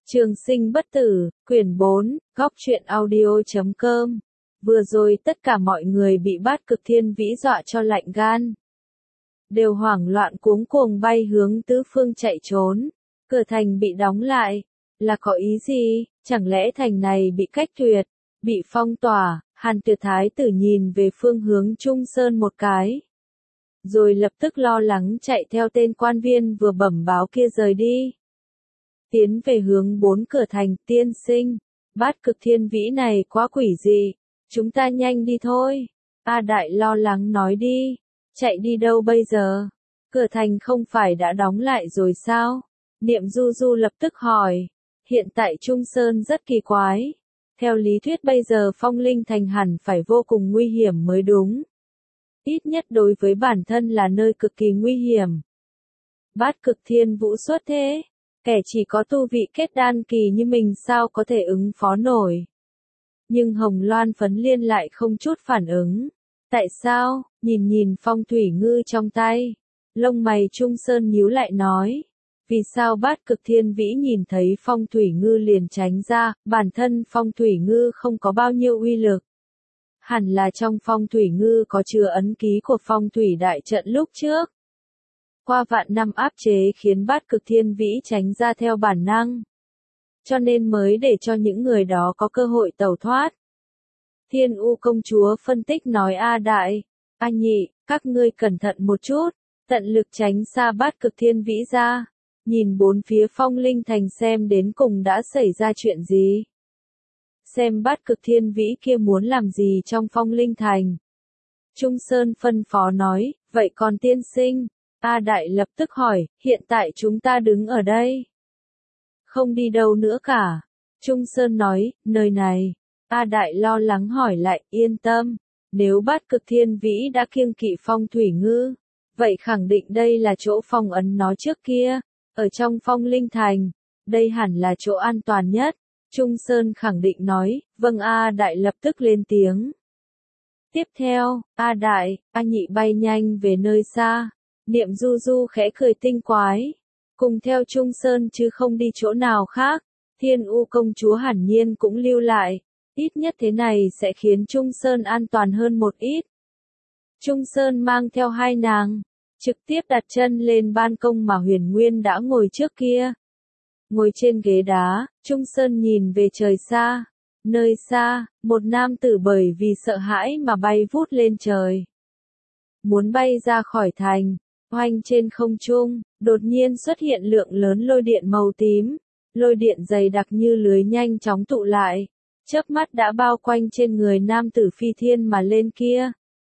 Trường sinh bất tử, quyển 4, góc truyện audio.com. Vừa rồi tất cả mọi người bị Bát Cực Thiên Vĩ dọa cho lạnh gan. Đều hoảng loạn cuống cuồng bay hướng tứ phương chạy trốn. Cửa thành bị đóng lại. Là có ý gì? Chẳng lẽ thành này bị cách tuyệt, bị phong tỏa? Hàn Tuyệt Thái tử nhìn về phương hướng Trung Sơn một cái. Rồi lập tức lo lắng chạy theo tên quan viên vừa bẩm báo kia rời đi. Tiến về hướng 4 cửa thành. Tiên sinh, Bát Cực Thiên Vĩ này quá quỷ dị, chúng ta nhanh đi thôi. A Đại lo lắng nói đi. Chạy đi đâu bây giờ? Cửa thành không phải đã đóng lại rồi sao? Niệm Du Du lập tức hỏi. Hiện tại Trung Sơn rất kỳ quái. Theo lý thuyết bây giờ Phong Linh Thành hẳn phải vô cùng nguy hiểm mới đúng. Ít nhất đối với bản thân là nơi cực kỳ nguy hiểm. Bát Cực Thiên Vũ xuất thế. Kẻ chỉ có tu vị kết đan kỳ như mình sao có thể ứng phó nổi. Nhưng Hồng Loan Phấn Liên lại không chút phản ứng. Tại sao? Nhìn phong thủy ngư trong tay. Lông mày Trung Sơn nhíu lại nói. Vì sao Bát Cực Thiên Vĩ nhìn thấy phong thủy ngư liền tránh ra, bản thân phong thủy ngư không có bao nhiêu uy lực. Hẳn là trong phong thủy ngư có chứa ấn ký của phong thủy đại trận lúc trước. Qua vạn năm áp chế khiến Bát Cực Thiên Vĩ tránh ra theo bản năng. Cho nên mới để cho những người đó có cơ hội tẩu thoát. Thiên U công chúa phân tích nói A Đại, A Nhị, các ngươi cẩn thận một chút, tận lực tránh xa Bát Cực Thiên Vĩ ra. Nhìn bốn phía Phong Linh Thành xem đến cùng đã xảy ra chuyện gì. Xem Bát Cực Thiên Vĩ kia muốn làm gì trong Phong Linh Thành. Trung Sơn phân phó nói, vậy còn tiên sinh? A Đại lập tức hỏi, hiện tại chúng ta đứng ở đây. Không đi đâu nữa cả. Trung Sơn nói, nơi này. A Đại lo lắng hỏi lại, yên tâm. Nếu Bát Cực Thiên Vĩ đã kiêng kỵ phong thủy ngư, vậy khẳng định đây là chỗ phong ấn nó trước kia. Ở trong Phong Linh Thành, đây hẳn là chỗ an toàn nhất. Trung Sơn khẳng định nói, vâng. A Đại lập tức lên tiếng. Tiếp theo, A Đại, A Nhị bay nhanh về nơi xa. Niệm Du Du khẽ cười tinh quái. Cùng theo Trung Sơn chứ không đi chỗ nào khác. Thiên U công chúa hẳn nhiên cũng lưu lại. Ít nhất thế này sẽ khiến Trung Sơn an toàn hơn một ít. Trung Sơn mang theo hai nàng. Trực tiếp đặt chân lên ban công mà Huyền Nguyên đã ngồi trước kia. Ngồi trên ghế đá, Trung Sơn nhìn về trời xa. Nơi xa, một nam tử bởi vì sợ hãi mà bay vút lên trời. Muốn bay ra khỏi thành. Oanh trên không trung, đột nhiên xuất hiện lượng lớn lôi điện màu tím. Lôi điện dày đặc như lưới nhanh chóng tụ lại. Chớp mắt đã bao quanh trên người nam tử phi thiên mà lên kia.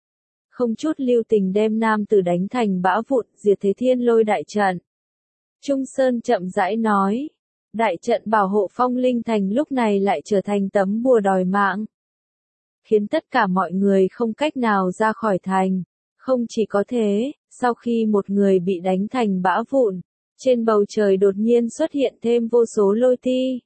Không chút lưu tình đem nam tử đánh thành bã vụn, diệt thế thiên lôi đại trận. Trung Sơn chậm rãi nói. Đại trận bảo hộ Phong Linh Thành lúc này lại trở thành tấm bùa đòi mạng. Khiến tất cả mọi người không cách nào ra khỏi thành. Không chỉ có thế, sau khi một người bị đánh thành bã vụn, trên bầu trời đột nhiên xuất hiện thêm vô số lôi ti.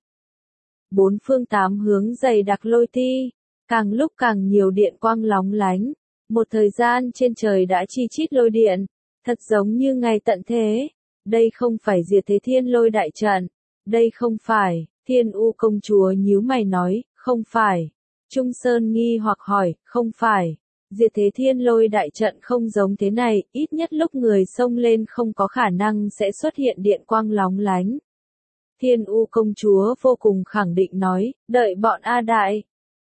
Bốn phương tám hướng dày đặc lôi ti, càng lúc càng nhiều điện quang lóng lánh. Một thời gian trên trời đã chi chít lôi điện, thật giống như ngày tận thế. Đây không phải diệt thế thiên lôi đại trận, đây không phải. Thiên U công chúa nhíu mày nói, không phải. Trung Sơn nghi hoặc hỏi, không phải. Diệt thế thiên lôi đại trận không giống thế này, ít nhất lúc người xông lên không có khả năng sẽ xuất hiện điện quang lóng lánh. Thiên U công chúa vô cùng khẳng định nói, đợi bọn A Đại.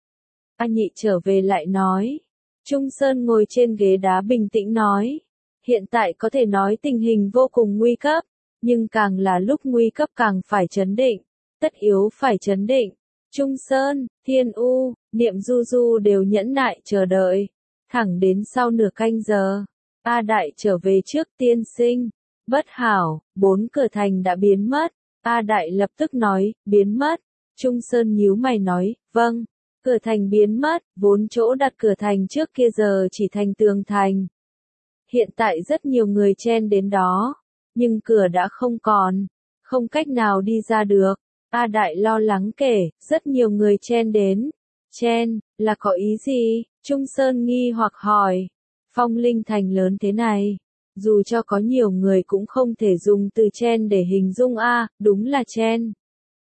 A Nhị trở về lại nói. Trung Sơn ngồi trên ghế đá bình tĩnh nói. Hiện tại có thể nói tình hình vô cùng nguy cấp, nhưng càng là lúc nguy cấp càng phải trấn định. Tất yếu phải trấn định. Trung Sơn, Thiên U, Niệm Du Du đều nhẫn nại chờ đợi. Thẳng đến sau nửa canh giờ. A Đại trở về trước tiên sinh. Bất hảo, 4 cửa thành đã biến mất. A Đại lập tức nói, biến mất. Trung Sơn nhíu mày nói, vâng. Cửa thành biến mất, vốn chỗ đặt cửa thành trước kia giờ chỉ thành tường thành. Hiện tại rất nhiều người chen đến đó, nhưng cửa đã không còn, không cách nào đi ra được. A Đại lo lắng kể, rất nhiều người chen đến. Chen, là có ý gì? Trung Sơn nghi hoặc hỏi. Phong Linh Thành lớn thế này, dù cho có nhiều người cũng không thể dùng từ chen để hình dung a, đúng là chen.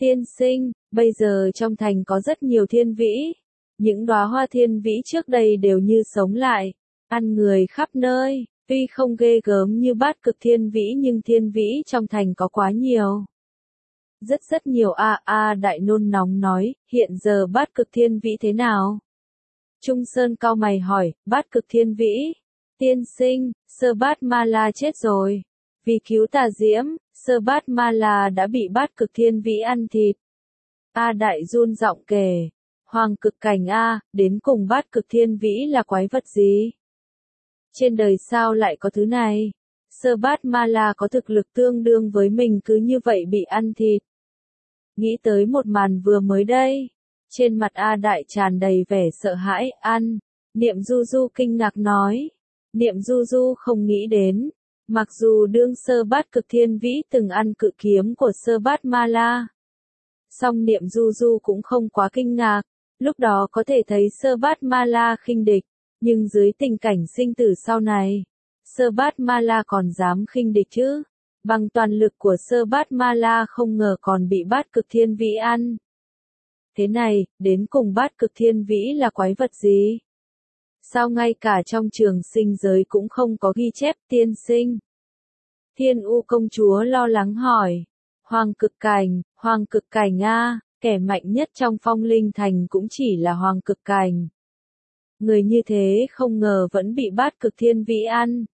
Tiên sinh, bây giờ trong thành có rất nhiều thiên vĩ. Những đóa hoa thiên vĩ trước đây đều như sống lại, ăn người khắp nơi. Tuy không ghê gớm như bát cực thiên vĩ nhưng thiên vĩ trong thành có quá nhiều. Rất nhiều đại nôn nóng nói, hiện giờ bát cực thiên vĩ thế nào? Trung Sơn cau mày hỏi, bát cực thiên vĩ. Tiên sinh, Sơ Bát Ma La chết rồi. Vì cứu tà diễm, Sơ Bát Ma La đã bị bát cực thiên vĩ ăn thịt. A Đại run giọng kể, Hoàng cực cảnh A, đến cùng bát cực thiên vĩ là quái vật gì? Trên đời sao lại có thứ này? Sơ Bát Ma La có thực lực tương đương với mình cứ như vậy bị ăn thịt. Nghĩ tới một màn vừa mới đây. Trên mặt A Đại tràn đầy vẻ sợ hãi, ăn. Niệm Du Du kinh ngạc nói. Niệm Du Du không nghĩ đến. Mặc dù đương Sơ Bát cực thiên vĩ từng ăn cự kiếm của Sơ Bát Ma La. Song Niệm Du Du cũng không quá kinh ngạc. Lúc đó có thể thấy Sơ Bát Ma La khinh địch. Nhưng dưới tình cảnh sinh tử sau này, Sơ Bát Ma La còn dám khinh địch chứ? Bằng toàn lực của Sơ Bát Ma La không ngờ còn bị bát cực thiên vĩ ăn. Thế này, đến cùng bát cực thiên vĩ là quái vật gì? Sao ngay cả trong trường sinh giới cũng không có ghi chép tiên sinh? Thiên U công chúa lo lắng hỏi. Hoàng cực cảnh a, kẻ mạnh nhất trong Phong Linh Thành cũng chỉ là Hoàng cực cảnh. Người như thế không ngờ vẫn bị bát cực thiên vĩ ăn.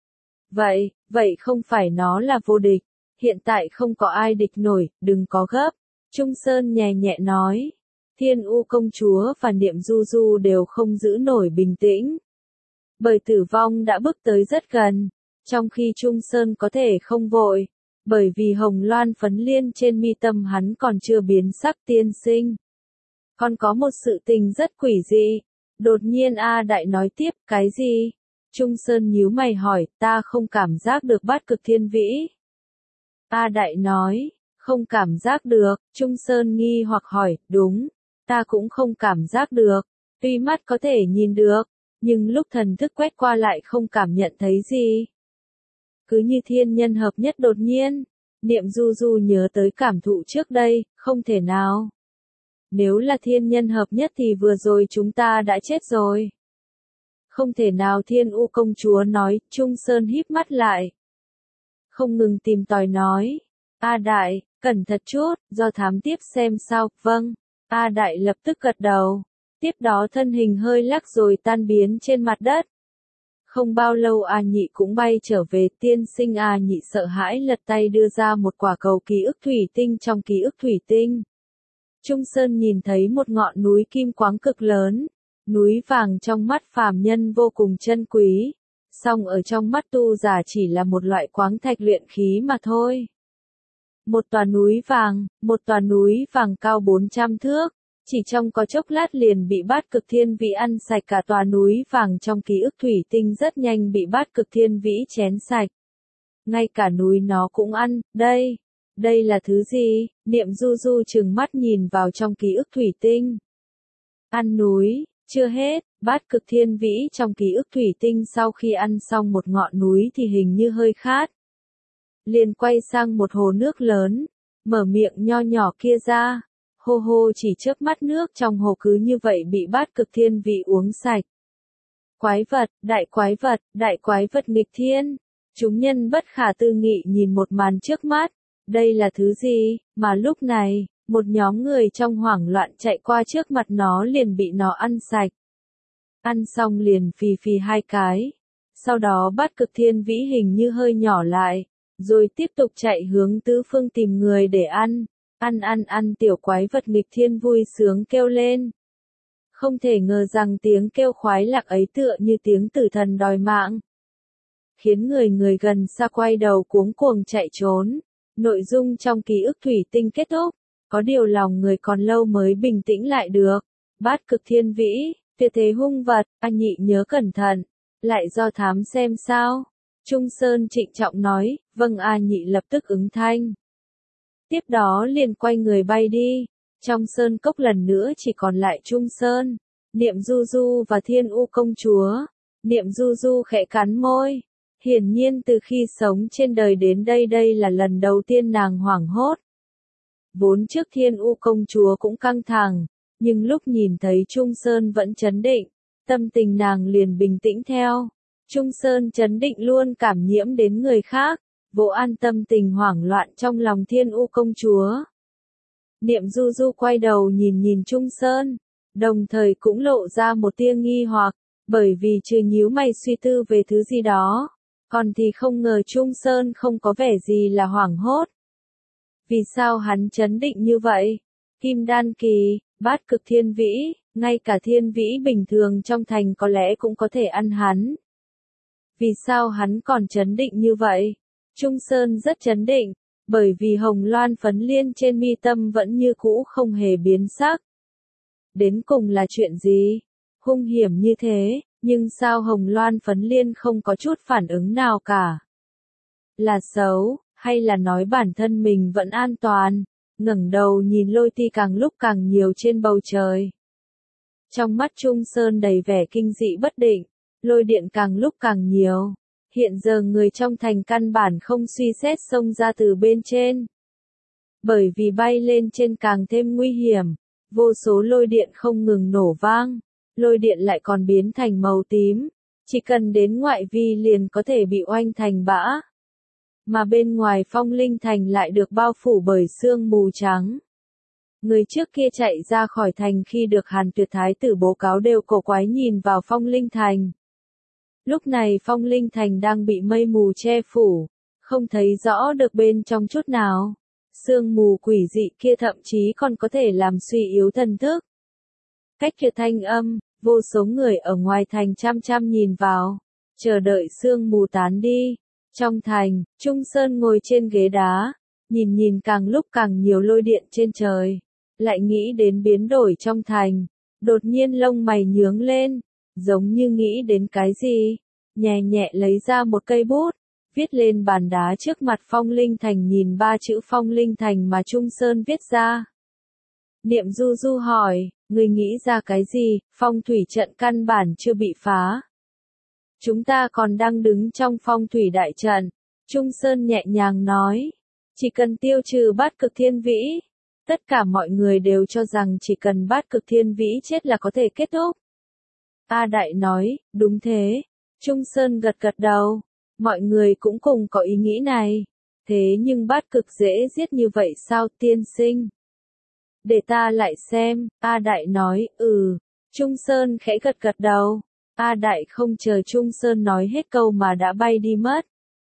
Vậy không phải nó là vô địch, hiện tại không có ai địch nổi, đừng có gấp. Trung Sơn nhẹ nhẹ nói. Thiên U công chúa và Niệm Du Du đều không giữ nổi bình tĩnh. Bởi tử vong đã bước tới rất gần, trong khi Trung Sơn có thể không vội, bởi vì hồng loan phấn liên trên mi tâm hắn còn chưa biến sắc tiên sinh. Còn có một sự tình rất quỷ dị. Đột nhiên A Đại nói tiếp, cái gì? Trung Sơn nhíu mày hỏi, ta không cảm giác được bát cực thiên vĩ. A Đại nói, không cảm giác được, Trung Sơn nghi hoặc hỏi, đúng, ta cũng không cảm giác được, tuy mắt có thể nhìn được, nhưng lúc thần thức quét qua lại không cảm nhận thấy gì. Cứ như thiên nhân hợp nhất đột nhiên, Niệm Du Du nhớ tới cảm thụ trước đây, không thể nào. Nếu là thiên nhân hợp nhất thì vừa rồi chúng ta đã chết rồi. Không thể nào Thiên U công chúa nói, Trung Sơn híp mắt lại. Không ngừng tìm tòi nói. A Đại, cẩn thận chút, do thám tiếp xem sao, vâng. A Đại lập tức gật đầu. Tiếp đó thân hình hơi lắc rồi tan biến trên mặt đất. Không bao lâu A Nhị cũng bay trở về, tiên sinh. A Nhị sợ hãi lật tay đưa ra một quả cầu ký ức thủy tinh trong ký ức thủy tinh. Trung Sơn nhìn thấy một ngọn núi kim quáng cực lớn, núi vàng trong mắt phàm nhân vô cùng chân quý, song ở trong mắt tu giả chỉ là một loại quáng thạch luyện khí mà thôi. Một tòa núi vàng cao 400 thước, chỉ trong có chốc lát liền bị bát cực thiên vĩ ăn sạch. Cả tòa núi vàng trong ký ức thủy tinh rất nhanh bị bát cực thiên vĩ chén sạch. Ngay cả núi nó cũng ăn, đây là thứ gì? Niệm Du Du trừng mắt nhìn vào trong ký ức thủy tinh. Ăn núi, chưa hết, bát cực thiên vĩ trong ký ức thủy tinh sau khi ăn xong một ngọn núi thì hình như hơi khát. Liền quay sang một hồ nước lớn, mở miệng nho nhỏ kia ra. Hô hô chỉ chớp mắt nước trong hồ cứ như vậy bị bát cực thiên vĩ uống sạch. Quái vật, đại quái vật nghịch thiên. Chúng nhân bất khả tư nghị nhìn một màn trước mắt. Đây là thứ gì, mà lúc này, một nhóm người trong hoảng loạn chạy qua trước mặt nó liền bị nó ăn sạch. Ăn xong liền phì phì hai cái. Sau đó bát cực thiên vĩ hình như hơi nhỏ lại, rồi tiếp tục chạy hướng tứ phương tìm người để ăn. Ăn tiểu quái vật nghịch thiên vui sướng kêu lên. Không thể ngờ rằng tiếng kêu khoái lạc ấy tựa như tiếng tử thần đòi mạng. Khiến người gần xa quay đầu cuống cuồng chạy trốn. Nội dung trong ký ức thủy tinh kết thúc, có điều lòng người còn lâu mới bình tĩnh lại được. Bát cực thiên vĩ, tuyệt thế hung vật, A Nhị nhớ cẩn thận, lại do thám xem sao. Trung Sơn trịnh trọng nói, vâng. A Nhị lập tức ứng thanh. Tiếp đó liền quay người bay đi. Trong sơn cốc lần nữa chỉ còn lại Trung Sơn, Niệm Du Du và Thiên U công chúa. Niệm Du Du khẽ cắn môi. Hiển nhiên từ khi sống trên đời đến đây là lần đầu tiên nàng hoảng hốt. Vốn trước Thiên U công chúa cũng căng thẳng, nhưng lúc nhìn thấy Trung Sơn vẫn trấn định, tâm tình nàng liền bình tĩnh theo. Trung Sơn trấn định luôn cảm nhiễm đến người khác, vỗ an tâm tình hoảng loạn trong lòng Thiên U công chúa. Niệm Du Du quay đầu nhìn nhìn Trung Sơn, đồng thời cũng lộ ra một tia nghi hoặc, bởi vì trừ nhíu mày suy tư về thứ gì đó, còn thì không ngờ Trung Sơn không có vẻ gì là hoảng hốt. Vì sao hắn trấn định như vậy? Kim Đan Kỳ, Bát Cực Thiên Vĩ, ngay cả Thiên Vĩ bình thường trong thành có lẽ cũng có thể ăn hắn. Vì sao hắn còn trấn định như vậy? Trung Sơn rất trấn định, bởi vì hồng loan phấn liên trên mi tâm vẫn như cũ không hề biến sắc. Đến cùng là chuyện gì? Hung hiểm như thế, nhưng sao hồng loan phấn liên không có chút phản ứng nào cả? Là xấu, hay là nói bản thân mình vẫn an toàn? Ngẩng đầu nhìn lôi ti càng lúc càng nhiều trên bầu trời. Trong mắt Trung Sơn đầy vẻ kinh dị bất định, lôi điện càng lúc càng nhiều. Hiện giờ người trong thành căn bản không suy xét xông ra từ bên trên. Bởi vì bay lên trên càng thêm nguy hiểm, vô số lôi điện không ngừng nổ vang, lôi điện lại còn biến thành màu tím, chỉ cần đến ngoại vi liền có thể bị oanh thành bã. Mà bên ngoài Phong Linh Thành lại được bao phủ bởi sương mù trắng. Người trước kia chạy ra khỏi thành khi được Hàn Tuyệt Thái tử báo cáo đều cổ quái nhìn vào Phong Linh Thành. Lúc này Phong Linh Thành đang bị mây mù che phủ, không thấy rõ được bên trong chút nào. Sương mù quỷ dị kia thậm chí còn có thể làm suy yếu thần thức. Cách kia thanh âm, vô số người ở ngoài thành chăm chăm nhìn vào, chờ đợi sương mù tán đi. Trong thành, Trung Sơn ngồi trên ghế đá, nhìn nhìn càng lúc càng nhiều lôi điện trên trời, lại nghĩ đến biến đổi trong thành, đột nhiên lông mày nhướng lên, giống như nghĩ đến cái gì, nhẹ nhẹ lấy ra một cây bút, viết lên bàn đá trước mặt Phong Linh Thành, nhìn ba chữ Phong Linh Thành mà Trung Sơn viết ra. Niệm Du Du hỏi, người nghĩ ra cái gì? Phong thủy trận căn bản chưa bị phá. Chúng ta còn đang đứng trong phong thủy đại trận. Trung Sơn nhẹ nhàng nói, chỉ cần tiêu trừ Bát Cực Thiên Vĩ. Tất cả mọi người đều cho rằng chỉ cần Bát Cực Thiên Vĩ chết là có thể kết thúc. A Đại nói, đúng thế. Trung Sơn gật gật đầu. Mọi người cũng cùng có ý nghĩ này. Thế nhưng Bát Cực dễ giết như vậy sao tiên sinh? Để ta lại xem, A Đại nói, Trung Sơn khẽ gật gật đầu. A Đại không chờ Trung Sơn nói hết câu mà đã bay đi mất.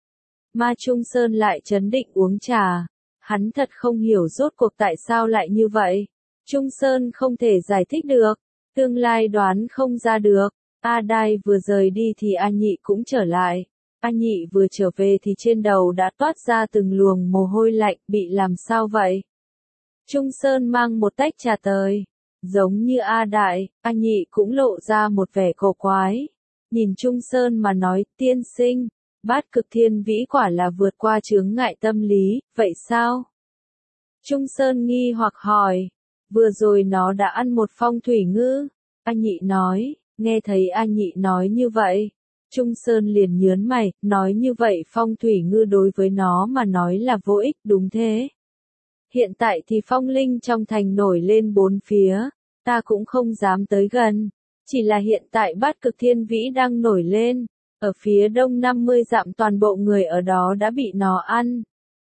Mà Trung Sơn lại trấn định uống trà. Hắn thật không hiểu rốt cuộc tại sao lại như vậy. Trung Sơn không thể giải thích được. Tương lai đoán không ra được. A Đại vừa rời đi thì A Nhị cũng trở lại. A Nhị vừa trở về thì trên đầu đã toát ra từng luồng mồ hôi lạnh, bị làm sao vậy? Trung Sơn mang một tách trà tới. Giống như A Đại, A Nhị cũng lộ ra một vẻ cổ quái. Nhìn Trung Sơn mà nói, tiên sinh, Bát Cực Thiên Vĩ quả là vượt qua chướng ngại tâm lý, vậy sao? Trung Sơn nghi hoặc hỏi, vừa rồi nó đã ăn một phong thủy ngư. A Nhị nói, nghe thấy A Nhị nói như vậy. Trung Sơn liền nhớn mày, nói như vậy phong thủy ngư đối với nó mà nói là vô ích, đúng thế. Hiện tại thì phong linh trong thành nổi lên bốn phía, ta cũng không dám tới gần. Chỉ là hiện tại Bát Cực Thiên Vĩ đang nổi lên, ở phía đông 50 dặm toàn bộ người ở đó đã bị nó ăn.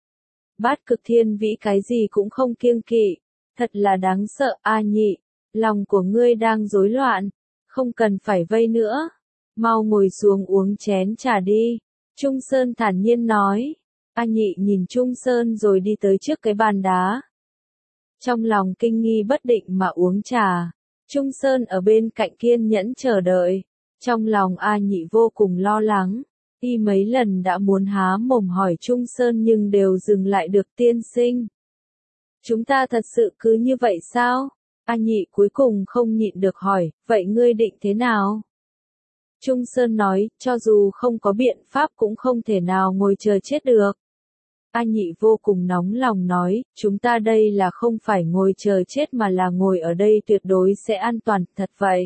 Bát Cực Thiên Vĩ cái gì cũng không kiêng kỵ, thật là đáng sợ. A Nhị, lòng của ngươi đang rối loạn, không cần phải vây nữa, mau ngồi xuống uống chén trà đi. Trung Sơn thản nhiên nói. A Nhị nhìn Trung Sơn rồi đi tới trước cái bàn đá. Trong lòng kinh nghi bất định mà uống trà. Trung Sơn ở bên cạnh kiên nhẫn chờ đợi. Trong lòng A Nhị vô cùng lo lắng. Y mấy lần đã muốn há mồm hỏi Trung Sơn nhưng đều dừng lại được. Tiên sinh, chúng ta thật sự cứ như vậy sao? A Nhị cuối cùng không nhịn được hỏi, vậy ngươi định thế nào? Trung Sơn nói, cho dù không có biện pháp cũng không thể nào ngồi chờ chết được. A Nhị vô cùng nóng lòng nói, chúng ta đây là không phải ngồi chờ chết mà là ngồi ở đây tuyệt đối sẽ an toàn, thật vậy.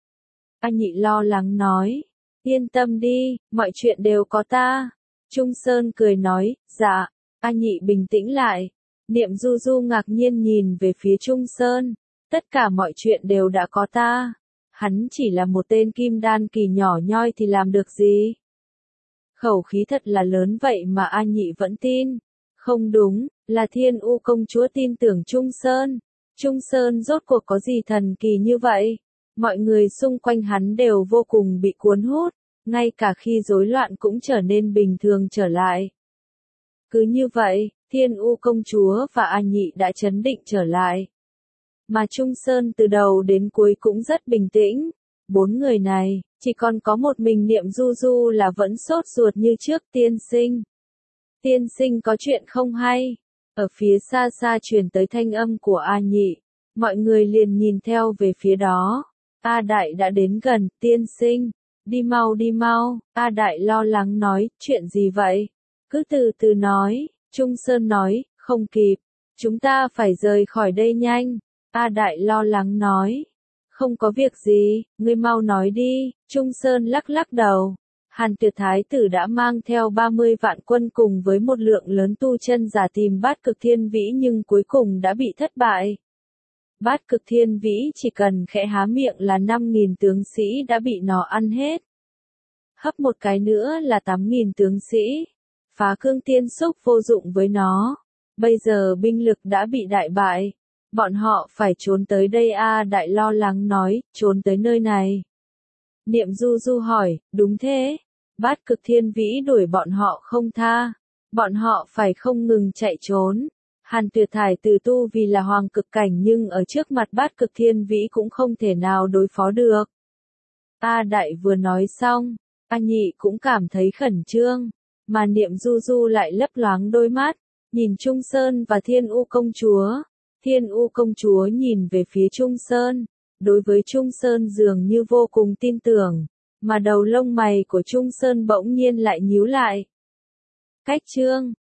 A Nhị lo lắng nói, yên tâm đi, mọi chuyện đều có ta. Trung Sơn cười nói, dạ. A Nhị bình tĩnh lại, Niệm Du Du ngạc nhiên nhìn về phía Trung Sơn. Tất cả mọi chuyện đều đã có ta. Hắn chỉ là một tên kim đan kỳ nhỏ nhoi thì làm được gì? Khẩu khí thật là lớn vậy mà A Nhị vẫn tin. Không đúng, là Thiên U công chúa tin tưởng Trung Sơn. Trung Sơn rốt cuộc có gì thần kỳ như vậy? Mọi người xung quanh hắn đều vô cùng bị cuốn hút, ngay cả khi rối loạn cũng trở nên bình thường trở lại. Cứ như vậy, Thiên U công chúa và A Nhị đã trấn định trở lại. Mà Trung Sơn từ đầu đến cuối cũng rất bình tĩnh. 4 người này, chỉ còn có một mình Niệm Du Du là vẫn sốt ruột như trước. Tiên sinh. Tiên sinh có chuyện không hay. Ở phía xa xa truyền tới thanh âm của A Nhị. Mọi người liền nhìn theo về phía đó. A Đại đã đến gần. Tiên sinh. Đi mau đi mau. A Đại lo lắng nói. Chuyện gì vậy? Cứ từ từ nói. Trung Sơn nói. Không kịp. Chúng ta phải rời khỏi đây nhanh. A Đại lo lắng nói. Không có việc gì, ngươi mau nói đi. Trung Sơn lắc lắc đầu. Hàn Tuyệt Thái tử đã mang theo 30 vạn quân cùng với một lượng lớn tu chân giả tìm Bát Cực Thiên Vĩ nhưng cuối cùng đã bị thất bại. Bát Cực Thiên Vĩ chỉ cần khẽ há miệng là 5.000 tướng sĩ đã bị nó ăn hết. Hấp một cái nữa là 8.000 tướng sĩ. Phá Cương Tiên Xúc vô dụng với nó. Bây giờ binh lực đã bị đại bại. Bọn họ phải trốn tới đây. A Đại lo lắng nói, trốn tới nơi này. Niệm Du Du hỏi, đúng thế. Bát Cực Thiên Vĩ đuổi bọn họ không tha. Bọn họ phải không ngừng chạy trốn. Hàn Tuyệt Thải từ tu vì là hoàng cực cảnh nhưng ở trước mặt Bát Cực Thiên Vĩ cũng không thể nào đối phó được. A Đại vừa nói xong, A Nhị cũng cảm thấy khẩn trương. Mà Niệm Du Du lại lấp loáng đôi mắt, nhìn Trung Sơn và Thiên U công chúa. Thiên U công chúa nhìn về phía Trung Sơn, đối với Trung Sơn dường như vô cùng tin tưởng, mà đầu lông mày của Trung Sơn bỗng nhiên lại nhíu lại. Cách chương